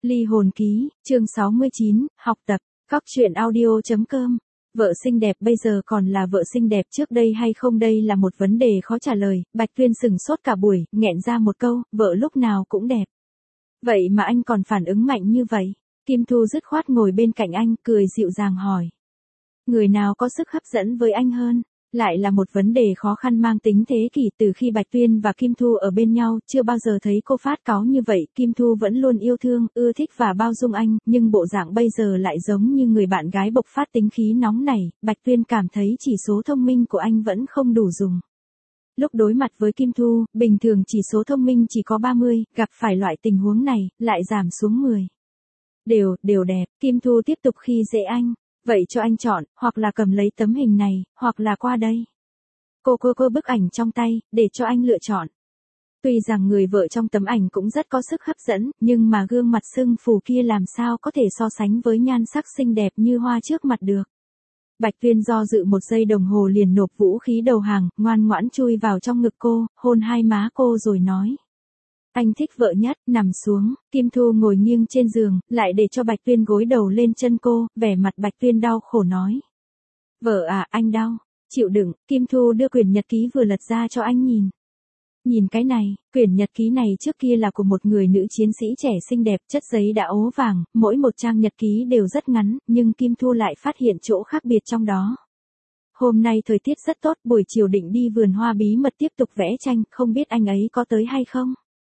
Ly hồn ký, chương 69, học tập, Cóc truyện audio.com. Vợ xinh đẹp bây giờ còn là vợ xinh đẹp trước đây hay không, đây là một vấn đề khó trả lời. Bạch Tuyên sừng sốt cả buổi, nghẹn ra một câu, vợ lúc nào cũng đẹp. Vậy mà anh còn phản ứng mạnh như vậy. Kim Thu dứt khoát ngồi bên cạnh anh, cười dịu dàng hỏi. Người nào có sức hấp dẫn với anh hơn? Lại là một vấn đề khó khăn mang tính thế kỷ. Từ khi Bạch Tuyên và Kim Thu ở bên nhau, chưa bao giờ thấy cô phát cáu như vậy. Kim Thu vẫn luôn yêu thương, ưa thích và bao dung anh, nhưng bộ dạng bây giờ lại giống như người bạn gái bộc phát tính khí nóng nảy. Bạch Tuyên cảm thấy chỉ số thông minh của anh vẫn không đủ dùng. Lúc đối mặt với Kim Thu, bình thường chỉ số thông minh chỉ có 30, gặp phải loại tình huống này, lại giảm xuống 10. Đều đẹp, Kim Thu tiếp tục khi dễ anh. Vậy cho anh chọn, hoặc là cầm lấy tấm hình này, hoặc là qua đây. Cô bức ảnh trong tay, để cho anh lựa chọn. Tuy rằng người vợ trong tấm ảnh cũng rất có sức hấp dẫn, nhưng mà gương mặt sưng phù kia làm sao có thể so sánh với nhan sắc xinh đẹp như hoa trước mặt được. Bạch Tuyên do dự một giây đồng hồ liền nộp vũ khí đầu hàng, ngoan ngoãn chui vào trong ngực cô, hôn hai má cô rồi nói. Anh thích vợ nhất, nằm xuống. Kim Thu ngồi nghiêng trên giường, lại để cho Bạch Tuyên gối đầu lên chân cô, vẻ mặt Bạch Tuyên đau khổ nói. Vợ à, anh đau. Chịu đựng. Kim Thu đưa quyển nhật ký vừa lật ra cho anh nhìn. Nhìn cái này, quyển nhật ký này trước kia là của một người nữ chiến sĩ trẻ xinh đẹp, chất giấy đã ố vàng, mỗi một trang nhật ký đều rất ngắn, nhưng Kim Thu lại phát hiện chỗ khác biệt trong đó. Hôm nay thời tiết rất tốt, buổi chiều định đi vườn hoa bí mật tiếp tục vẽ tranh, không biết anh ấy có tới hay không?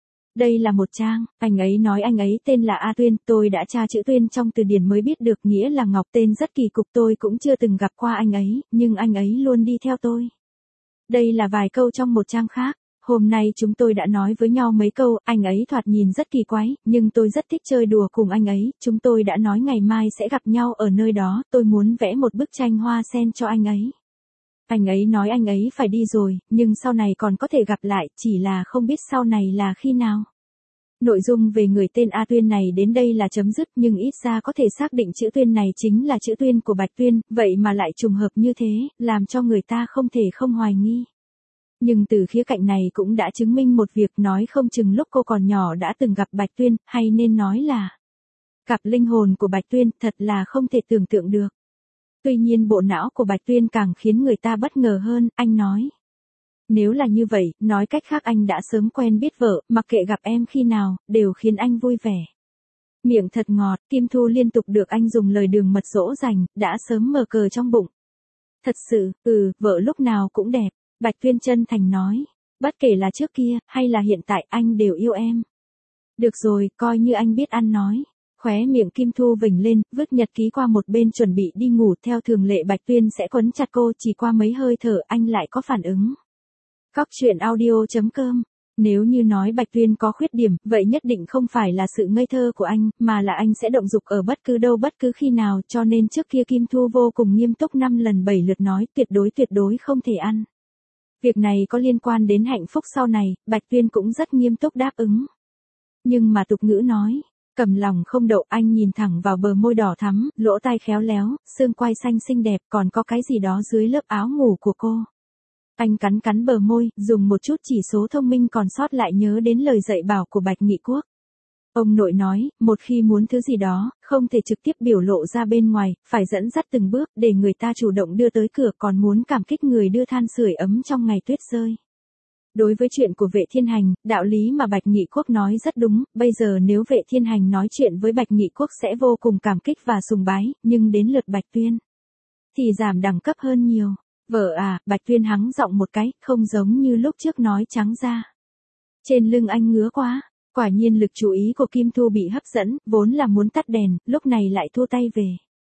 Đây là một trang, anh ấy nói anh ấy tên là A Tuyên, tôi đã tra chữ Tuyên trong từ điển mới biết được nghĩa là Ngọc, tên rất kỳ cục, tôi cũng chưa từng gặp qua anh ấy, nhưng anh ấy luôn đi theo tôi. Đây là vài câu trong một trang khác, hôm nay chúng tôi đã nói với nhau mấy câu, anh ấy thoạt nhìn rất kỳ quái, nhưng tôi rất thích chơi đùa cùng anh ấy, chúng tôi đã nói ngày mai sẽ gặp nhau ở nơi đó, tôi muốn vẽ một bức tranh hoa sen cho anh ấy. Anh ấy nói anh ấy phải đi rồi, nhưng sau này còn có thể gặp lại, chỉ là không biết sau này là khi nào. Nội dung về người tên A Tuyên này đến đây là chấm dứt, nhưng ít ra có thể xác định chữ Tuyên này chính là chữ Tuyên của Bạch Tuyên, vậy mà lại trùng hợp như thế, làm cho người ta không thể không hoài nghi. Nhưng từ khía cạnh này cũng đã chứng minh một việc, nói không chừng lúc cô còn nhỏ đã từng gặp Bạch Tuyên, hay nên nói là cặp linh hồn của Bạch Tuyên, thật là không thể tưởng tượng được. Tuy nhiên bộ não của Bạch Tuyên càng khiến người ta bất ngờ hơn, anh nói. Nếu là như vậy, nói cách khác anh đã sớm quen biết vợ, mặc kệ gặp em khi nào, đều khiến anh vui vẻ. Miệng thật ngọt, Kim Thu liên tục được anh dùng lời đường mật dỗ dành, đã sớm mờ cờ trong bụng. Thật sự, vợ lúc nào cũng đẹp, Bạch Tuyên chân thành nói. Bất kể là trước kia, hay là hiện tại, anh đều yêu em. Được rồi, coi như anh biết ăn nói. Khóe miệng Kim Thu vểnh lên, vứt nhật ký qua một bên chuẩn bị đi ngủ, theo thường lệ Bạch Tuyên sẽ quấn chặt cô, chỉ qua mấy hơi thở anh lại có phản ứng. Cóc truyện audio.com. Nếu như nói Bạch Tuyên có khuyết điểm, vậy nhất định không phải là sự ngây thơ của anh, mà là anh sẽ động dục ở bất cứ đâu bất cứ khi nào, cho nên trước kia Kim Thu vô cùng nghiêm túc 5 lần 7 lượt nói tuyệt đối không thể ăn. Việc này có liên quan đến hạnh phúc sau này, Bạch Tuyên cũng rất nghiêm túc đáp ứng. Nhưng mà tục ngữ nói, cầm lòng không đậu, anh nhìn thẳng vào bờ môi đỏ thắm, lỗ tai khéo léo, xương quai xanh xinh đẹp, còn có cái gì đó dưới lớp áo ngủ của cô. Anh cắn bờ môi, dùng một chút chỉ số thông minh còn sót lại nhớ đến lời dạy bảo của Bạch Nghị Quốc. Ông nội nói, một khi muốn thứ gì đó, không thể trực tiếp biểu lộ ra bên ngoài, phải dẫn dắt từng bước, để người ta chủ động đưa tới cửa, còn muốn cảm kích người đưa than sưởi ấm trong ngày tuyết rơi. Đối với chuyện của Vệ Thiên Hành, đạo lý mà Bạch Nghị Quốc nói rất đúng, bây giờ nếu Vệ Thiên Hành nói chuyện với Bạch Nghị Quốc sẽ vô cùng cảm kích và sùng bái, nhưng đến lượt Bạch Tuyên thì giảm đẳng cấp hơn nhiều. Vợ à, Bạch Tuyên hắng giọng một cái, không giống như lúc trước nói trắng ra. Trên lưng anh ngứa quá, quả nhiên lực chú ý của Kim Thu bị hấp dẫn, vốn là muốn tắt đèn, lúc này lại thua tay về.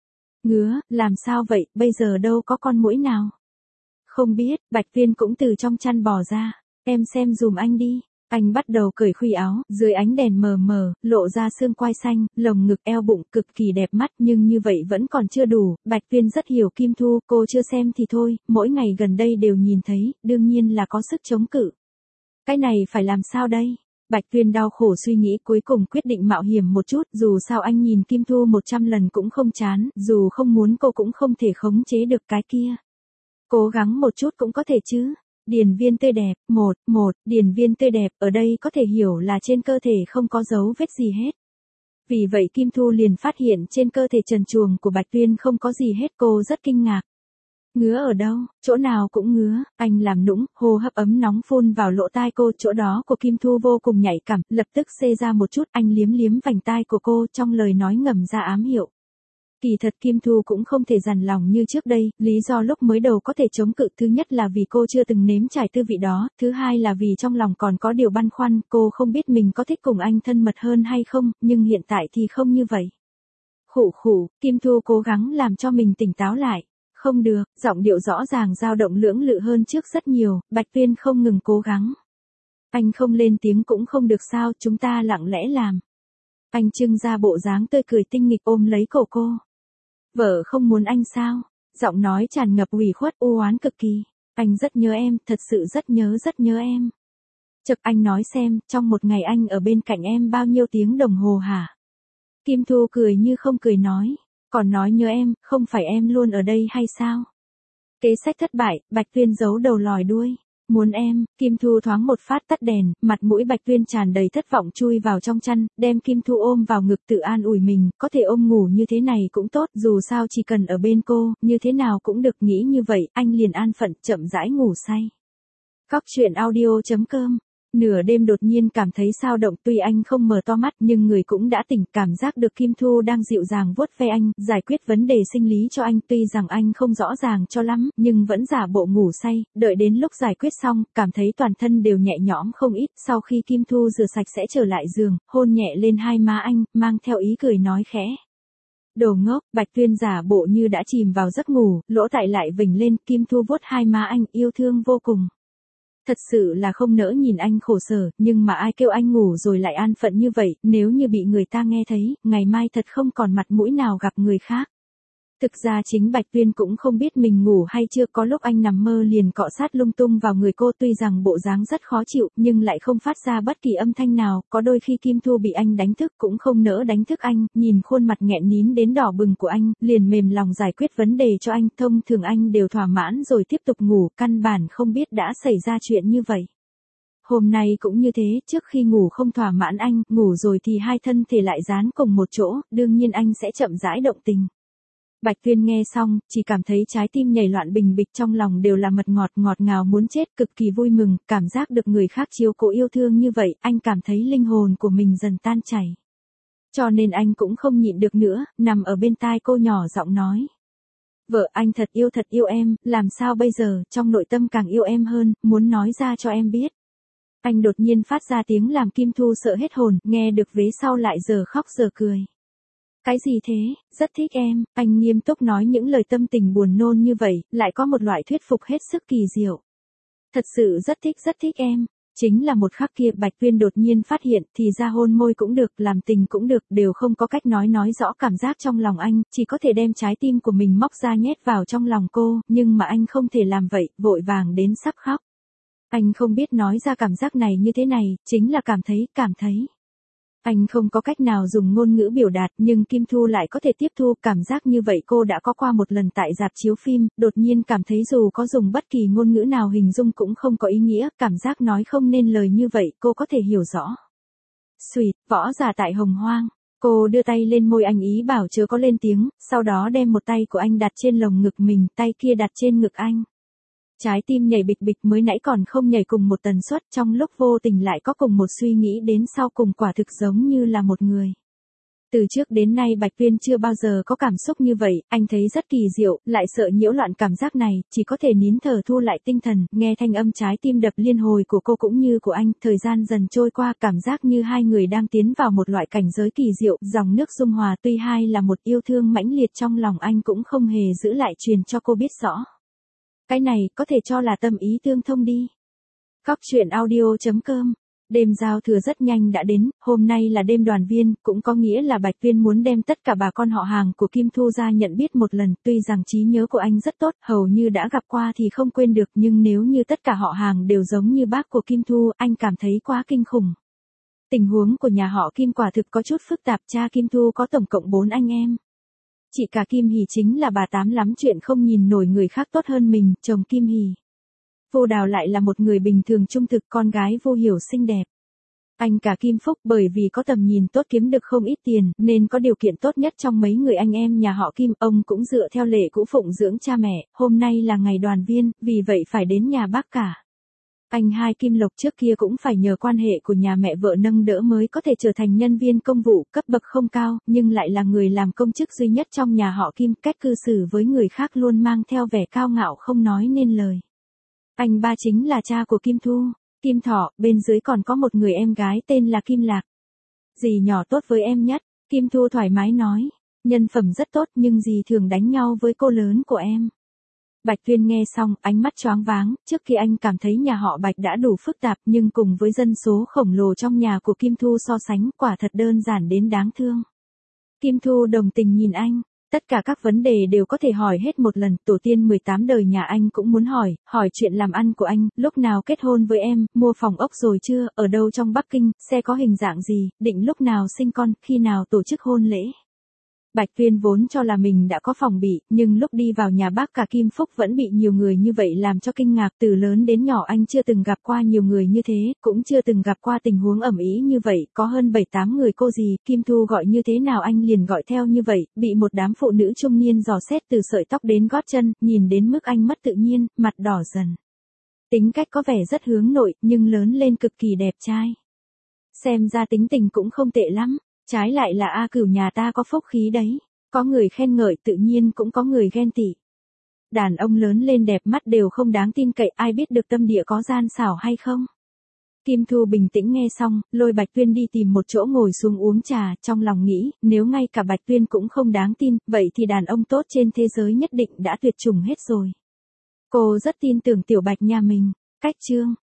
Ngứa, làm sao vậy, bây giờ đâu có con muỗi nào. Không biết, Bạch Tuyên cũng từ trong chăn bò ra, em xem dùm anh đi. Anh bắt đầu cởi khuy áo, dưới ánh đèn mờ mờ, lộ ra xương quai xanh, lồng ngực eo bụng cực kỳ đẹp mắt, nhưng như vậy vẫn còn chưa đủ. Bạch Tuyên rất hiểu Kim Thu, cô chưa xem thì thôi, mỗi ngày gần đây đều nhìn thấy, đương nhiên là có sức chống cự. Cái này phải làm sao đây? Bạch Tuyên đau khổ suy nghĩ, cuối cùng quyết định mạo hiểm một chút, dù sao anh nhìn Kim Thu 100 lần cũng không chán, dù không muốn cô cũng không thể khống chế được cái kia. Cố gắng một chút cũng có thể chứ. Điền viên tươi đẹp, điền viên tươi đẹp, ở đây có thể hiểu là trên cơ thể không có dấu vết gì hết. Vì vậy Kim Thu liền phát hiện trên cơ thể trần truồng của Bạch Tuyên không có gì hết, cô rất kinh ngạc. Ngứa ở đâu, chỗ nào cũng ngứa, anh làm nũng, hô hấp ấm nóng phun vào lỗ tai cô, chỗ đó của Kim Thu vô cùng nhạy cảm, lập tức xê ra một chút, anh liếm liếm vành tai của cô, trong lời nói ngầm ra ám hiệu. Kỳ thật Kim Thu cũng không thể dằn lòng như trước đây, lý do lúc mới đầu có thể chống cự thứ nhất là vì cô chưa từng nếm trải tư vị đó, thứ hai là vì trong lòng còn có điều băn khoăn, cô không biết mình có thích cùng anh thân mật hơn hay không, nhưng hiện tại thì không như vậy. Khụ khụ, Kim Thu cố gắng làm cho mình tỉnh táo lại. Không được, giọng điệu rõ ràng dao động lưỡng lự hơn trước rất nhiều, Bạch Tuyên không ngừng cố gắng. Anh không lên tiếng cũng không được sao, chúng ta lặng lẽ làm. Anh trưng ra bộ dáng tươi cười tinh nghịch ôm lấy cổ cô. Vợ không muốn anh sao? Giọng nói tràn ngập ủy khuất u oán cực kỳ. Anh rất nhớ em, thật sự rất nhớ em. Chợt anh nói xem, trong một ngày anh ở bên cạnh em bao nhiêu tiếng đồng hồ hả? Kim Thu cười như không cười nói. Còn nói nhớ em, không phải em luôn ở đây hay sao? Kế sách thất bại, Bạch Tuyên giấu đầu lòi đuôi. Muốn em, Kim Thu thoáng một phát tắt đèn, mặt mũi Bạch Tuyên tràn đầy thất vọng chui vào trong chăn, đem Kim Thu ôm vào ngực tự an ủi mình, có thể ôm ngủ như thế này cũng tốt, dù sao chỉ cần ở bên cô, như thế nào cũng được, nghĩ như vậy, anh liền an phận chậm rãi ngủ say. Cóc truyện audio.com. Nửa đêm đột nhiên cảm thấy sao động, tuy anh không mở to mắt nhưng người cũng đã tỉnh, cảm giác được Kim Thu đang dịu dàng vuốt ve anh, giải quyết vấn đề sinh lý cho anh, tuy rằng anh không rõ ràng cho lắm, nhưng vẫn giả bộ ngủ say, đợi đến lúc giải quyết xong, cảm thấy toàn thân đều nhẹ nhõm không ít, sau khi Kim Thu rửa sạch sẽ trở lại giường, hôn nhẹ lên hai má anh, mang theo ý cười nói khẽ. Đồ ngốc, Bạch Tuyên giả bộ như đã chìm vào giấc ngủ, lỗ tai lại vểnh lên, Kim Thu vuốt hai má anh, yêu thương vô cùng. Thật sự là không nỡ nhìn anh khổ sở, nhưng mà ai kêu anh ngủ rồi lại an phận như vậy, nếu như bị người ta nghe thấy, ngày mai thật không còn mặt mũi nào gặp người khác. Thực ra chính Bạch Tuyên cũng không biết mình ngủ hay chưa, có lúc anh nằm mơ liền cọ sát lung tung vào người cô, tuy rằng bộ dáng rất khó chịu, nhưng lại không phát ra bất kỳ âm thanh nào, có đôi khi Kim Thu bị anh đánh thức cũng không nỡ đánh thức anh, nhìn khuôn mặt nghẹn nín đến đỏ bừng của anh, liền mềm lòng giải quyết vấn đề cho anh, thông thường anh đều thỏa mãn rồi tiếp tục ngủ, căn bản không biết đã xảy ra chuyện như vậy. Hôm nay cũng như thế, trước khi ngủ không thỏa mãn anh, ngủ rồi thì hai thân thể lại dán cùng một chỗ, đương nhiên anh sẽ chậm rãi động tình. Bạch Tuyên nghe xong, chỉ cảm thấy trái tim nhảy loạn bình bịch, trong lòng đều là mật ngọt, ngọt ngào muốn chết, cực kỳ vui mừng, cảm giác được người khác chiếu cố yêu thương như vậy, anh cảm thấy linh hồn của mình dần tan chảy. Cho nên anh cũng không nhịn được nữa, nằm ở bên tai cô nhỏ giọng nói. Vợ anh thật yêu em, làm sao bây giờ, trong nội tâm càng yêu em hơn, muốn nói ra cho em biết. Anh đột nhiên phát ra tiếng làm Kim Thu sợ hết hồn, nghe được vế sau lại giờ khóc giờ cười. Cái gì thế, rất thích em, anh nghiêm túc nói những lời tâm tình buồn nôn như vậy, lại có một loại thuyết phục hết sức kỳ diệu. Thật sự rất thích em. Chính là một khắc kia Bạch Tuyên đột nhiên phát hiện, thì ra hôn môi cũng được, làm tình cũng được, đều không có cách nói rõ cảm giác trong lòng anh, chỉ có thể đem trái tim của mình móc ra nhét vào trong lòng cô, nhưng mà anh không thể làm vậy, vội vàng đến sắp khóc. Anh không biết nói ra cảm giác này như thế này, chính là cảm thấy. Anh không có cách nào dùng ngôn ngữ biểu đạt, nhưng Kim Thu lại có thể tiếp thu, cảm giác như vậy cô đã có qua một lần tại rạp chiếu phim, đột nhiên cảm thấy dù có dùng bất kỳ ngôn ngữ nào hình dung cũng không có ý nghĩa, cảm giác nói không nên lời như vậy, cô có thể hiểu rõ. Xuỵt, võ giả tại Hồng Hoang. Cô đưa tay lên môi anh ý bảo chớ có lên tiếng, sau đó đem một tay của anh đặt trên lồng ngực mình, tay kia đặt trên ngực anh. Trái tim nhảy bịch bịch, mới nãy còn không nhảy cùng một tần suất, trong lúc vô tình lại có cùng một suy nghĩ đến sau cùng, quả thực giống như là một người. Từ trước đến nay Bạch Tuyên chưa bao giờ có cảm xúc như vậy, anh thấy rất kỳ diệu, lại sợ nhiễu loạn cảm giác này, chỉ có thể nín thở thu lại tinh thần, nghe thanh âm trái tim đập liên hồi của cô cũng như của anh, thời gian dần trôi qua, cảm giác như hai người đang tiến vào một loại cảnh giới kỳ diệu, dòng nước dung hòa, tuy hai là một yêu thương mãnh liệt, trong lòng anh cũng không hề giữ lại, truyền cho cô biết rõ. Cái này có thể cho là tâm ý tương thông đi. Cóc truyện audio.com. Đêm giao thừa rất nhanh đã đến, hôm nay là đêm đoàn viên, cũng có nghĩa là Bạch Tuyên muốn đem tất cả bà con họ hàng của Kim Thu ra nhận biết một lần, tuy rằng trí nhớ của anh rất tốt, hầu như đã gặp qua thì không quên được, nhưng nếu như tất cả họ hàng đều giống như bác của Kim Thu, anh cảm thấy quá kinh khủng. Tình huống của nhà họ Kim quả thực có chút phức tạp, cha Kim Thu có tổng cộng 4 anh em. Chị cả Kim Hỷ chính là bà tám lắm chuyện, không nhìn nổi người khác tốt hơn mình, chồng Kim Hỷ. Vô Đào lại là một người bình thường trung thực, con gái Vô Hiểu xinh đẹp. Anh cả Kim Phúc bởi vì có tầm nhìn tốt kiếm được không ít tiền nên có điều kiện tốt nhất trong mấy người anh em nhà họ Kim. Ông cũng dựa theo lệ cũ phụng dưỡng cha mẹ, hôm nay là ngày đoàn viên, vì vậy phải đến nhà bác cả. Anh hai Kim Lộc trước kia cũng phải nhờ quan hệ của nhà mẹ vợ nâng đỡ mới có thể trở thành nhân viên công vụ, cấp bậc không cao, nhưng lại là người làm công chức duy nhất trong nhà họ Kim, cách cư xử với người khác luôn mang theo vẻ cao ngạo không nói nên lời. Anh ba chính là cha của Kim Thu, Kim Thọ, bên dưới còn có một người em gái tên là Kim Lạc. Dì nhỏ tốt với em nhất, Kim Thu thoải mái nói, nhân phẩm rất tốt nhưng dì thường đánh nhau với cô lớn của em. Bạch Tuyên nghe xong, ánh mắt choáng váng, trước khi anh cảm thấy nhà họ Bạch đã đủ phức tạp nhưng cùng với dân số khổng lồ trong nhà của Kim Thu so sánh quả thật đơn giản đến đáng thương. Kim Thu đồng tình nhìn anh, tất cả các vấn đề đều có thể hỏi hết một lần, tổ tiên 18 đời nhà anh cũng muốn hỏi chuyện làm ăn của anh, lúc nào kết hôn với em, mua phòng ốc rồi chưa, ở đâu trong Bắc Kinh, xe có hình dạng gì, định lúc nào sinh con, khi nào tổ chức hôn lễ. Bạch Tuyên vốn cho là mình đã có phòng bị, nhưng lúc đi vào nhà bác cả Kim Phúc vẫn bị nhiều người như vậy làm cho kinh ngạc. Từ lớn đến nhỏ anh chưa từng gặp qua nhiều người như thế, cũng chưa từng gặp qua tình huống ầm ĩ như vậy, có hơn 7-8 người cô dì, Kim Thu gọi như thế nào anh liền gọi theo như vậy, bị một đám phụ nữ trung niên dò xét từ sợi tóc đến gót chân, nhìn đến mức anh mất tự nhiên, mặt đỏ dần. Tính cách có vẻ rất hướng nội, nhưng lớn lên cực kỳ đẹp trai. Xem ra tính tình cũng không tệ lắm. Trái lại là A Cửu nhà ta có phúc khí đấy, có người khen ngợi tự nhiên cũng có người ghen tị. Đàn ông lớn lên đẹp mắt đều không đáng tin cậy, ai biết được tâm địa có gian xảo hay không. Kim Thu bình tĩnh nghe xong, lôi Bạch Tuyên đi tìm một chỗ ngồi xuống uống trà, trong lòng nghĩ, nếu ngay cả Bạch Tuyên cũng không đáng tin, vậy thì đàn ông tốt trên thế giới nhất định đã tuyệt chủng hết rồi. Cô rất tin tưởng Tiểu Bạch nhà mình. Cách chương